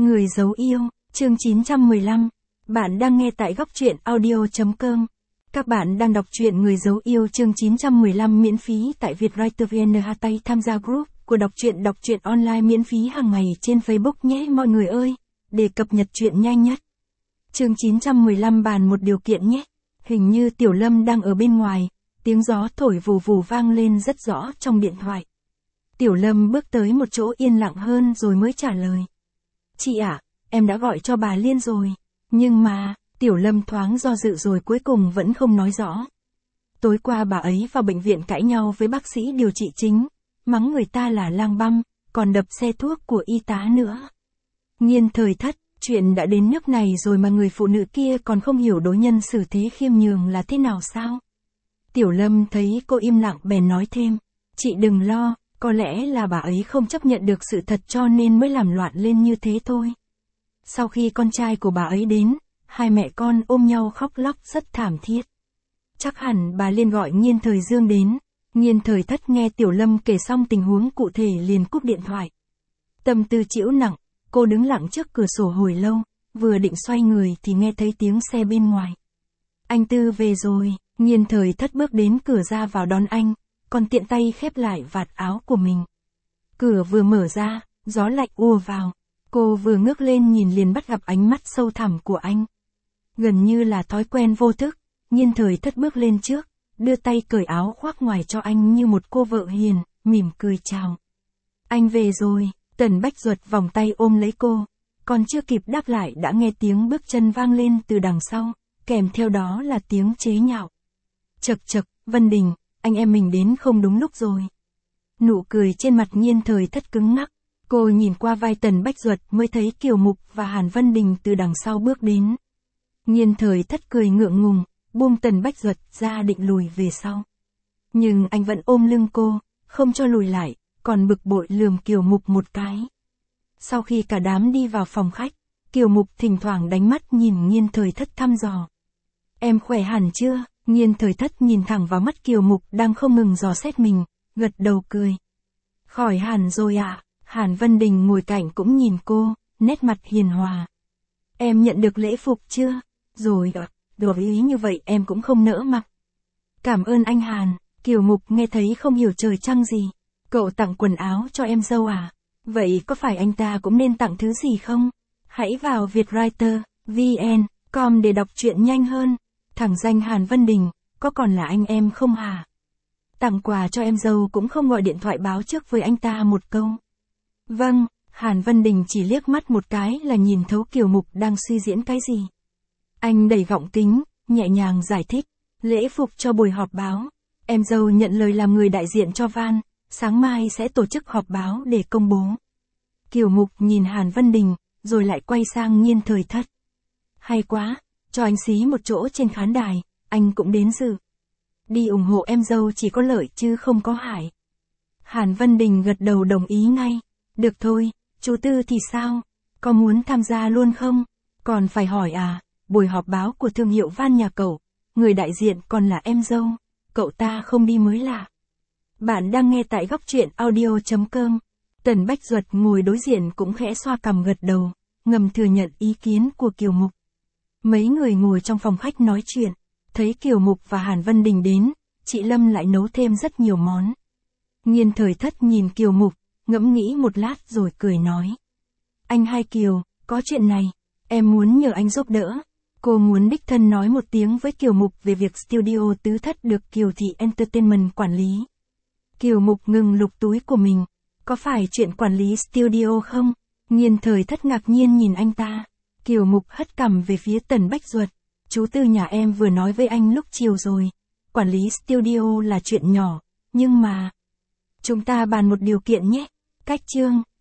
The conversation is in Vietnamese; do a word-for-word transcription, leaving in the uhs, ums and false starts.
Người giấu yêu, chương chín trăm mười lăm. Bạn đang nghe tại góc truyện audio chấm com. Các bạn đang đọc truyện Người giấu yêu chương chín trăm mười lăm miễn phí tại Vietwriter vê en. Tay tham gia group của đọc truyện đọc truyện online miễn phí hàng ngày trên Facebook nhé mọi người ơi, để cập nhật truyện nhanh nhất. Chương chín trăm mười lăm bàn một điều kiện nhé. Hình như Tiểu Lâm đang ở bên ngoài, tiếng gió thổi vù vù vang lên rất rõ trong điện thoại. Tiểu Lâm bước tới một chỗ yên lặng hơn rồi mới trả lời. Chị ạ, à, em đã gọi cho bà Liên rồi. Nhưng mà, Tiểu Lâm thoáng do dự rồi cuối cùng vẫn không nói rõ. Tối qua bà ấy vào bệnh viện cãi nhau với bác sĩ điều trị chính, mắng người ta là lang băm, còn đập xe thuốc của y tá nữa. Nghiên thời thất, chuyện đã đến nước này rồi mà người phụ nữ kia còn không hiểu đối nhân xử thế khiêm nhường là thế nào sao? Tiểu Lâm thấy cô im lặng bèn nói thêm, chị đừng lo. Có lẽ là bà ấy không chấp nhận được sự thật cho nên mới làm loạn lên như thế thôi. Sau khi con trai của bà ấy đến, hai mẹ con ôm nhau khóc lóc rất thảm thiết. Chắc hẳn bà Liên gọi Nghiên Thời Dương đến. Nghiên Thời Thất nghe Tiểu Lâm kể xong tình huống cụ thể liền cúp điện thoại. Tâm tư trĩu nặng, cô đứng lặng trước cửa sổ hồi lâu, vừa định xoay người thì nghe thấy tiếng xe bên ngoài. Anh Tư về rồi, Nghiên Thời Thất bước đến cửa ra vào đón anh. Còn tiện tay khép lại vạt áo của mình. Cửa vừa mở ra, gió lạnh ùa vào. Cô vừa ngước lên nhìn liền bắt gặp ánh mắt sâu thẳm của anh. Gần như là thói quen vô thức, Nghiên Thời Thất bước lên trước, đưa tay cởi áo khoác ngoài cho anh như một cô vợ hiền, mỉm cười chào. Anh về rồi, Tần Bách Duật vòng tay ôm lấy cô. Còn chưa kịp đáp lại đã nghe tiếng bước chân vang lên từ đằng sau, kèm theo đó là tiếng chế nhạo. Chậc chậc, Vân Đình. Anh em mình đến không đúng lúc rồi. Nụ cười trên mặt Nghiên Thời Thất cứng ngắc. Cô nhìn qua vai Tần Bách Duật mới thấy Kiều Mục và Hàn Vân Đình từ đằng sau bước đến. Nghiên Thời Thất cười ngượng ngùng, buông Tần Bách Duật ra định lùi về sau. Nhưng anh vẫn ôm lưng cô, không cho lùi lại, còn bực bội lườm Kiều Mục một cái. Sau khi cả đám đi vào phòng khách, Kiều Mục thỉnh thoảng đánh mắt nhìn Nghiên Thời Thất thăm dò. Em khỏe hẳn chưa? Nghiên Thời Thất nhìn thẳng vào mắt Kiều Mục đang không ngừng dò xét mình, gật đầu cười. Khỏi hẳn rồi ạ, à? Hàn Vân Đình ngồi cạnh cũng nhìn cô, nét mặt hiền hòa. Em nhận được lễ phục chưa? Rồi ạ, đối với ý như vậy em cũng không nỡ mặc. Cảm ơn anh Hàn, Kiều Mục nghe thấy không hiểu trời trăng gì. Cậu tặng quần áo cho em dâu à? Vậy có phải anh ta cũng nên tặng thứ gì không? Hãy vào Vietwriter vê en com để đọc truyện nhanh hơn. Thằng danh Hàn Vân Đình, có còn là anh em không hả? Tặng quà cho em dâu cũng không gọi điện thoại báo trước với anh ta một câu. Vâng, Hàn Vân Đình chỉ liếc mắt một cái là nhìn thấu Kiều Mục đang suy diễn cái gì. Anh đẩy gọng kính, nhẹ nhàng giải thích, lễ phục cho buổi họp báo. Em dâu nhận lời làm người đại diện cho Van, sáng mai sẽ tổ chức họp báo để công bố. Kiều Mục nhìn Hàn Vân Đình, rồi lại quay sang Nghiên Thời Thất. Hay quá. Cho anh xí một chỗ trên khán đài, anh cũng đến dự. Đi ủng hộ em dâu chỉ có lợi chứ không có hại. Hàn Vân Đình gật đầu đồng ý ngay. Được thôi, chú Tư thì sao? Có muốn tham gia luôn không? Còn phải hỏi à, buổi họp báo của thương hiệu Van nhà cậu, người đại diện còn là em dâu, cậu ta không đi mới lạ. Bạn đang nghe tại góc truyện audio chấm com. Tần Bách Duật ngồi đối diện cũng khẽ xoa cằm gật đầu, ngầm thừa nhận ý kiến của Kiều Mục. Mấy người ngồi trong phòng khách nói chuyện, thấy Kiều Mục và Hàn Vân Đình đến, chị Lâm lại nấu thêm rất nhiều món. Nghiên Thời Thất nhìn Kiều Mục, ngẫm nghĩ một lát rồi cười nói. Anh hai Kiều, có chuyện này, em muốn nhờ anh giúp đỡ. Cô muốn đích thân nói một tiếng với Kiều Mục về việc studio Tứ Thất được Kiều Thị Entertainment quản lý. Kiều Mục ngừng lục túi của mình, có phải chuyện quản lý studio không? Nghiên Thời Thất ngạc nhiên nhìn anh ta. Kiều Mục hất cằm về phía Tần Bách Duật. Chú Tư nhà em vừa nói với anh lúc chiều rồi. Quản lý studio là chuyện nhỏ, nhưng mà... Chúng ta bàn một điều kiện nhé. Cách chương,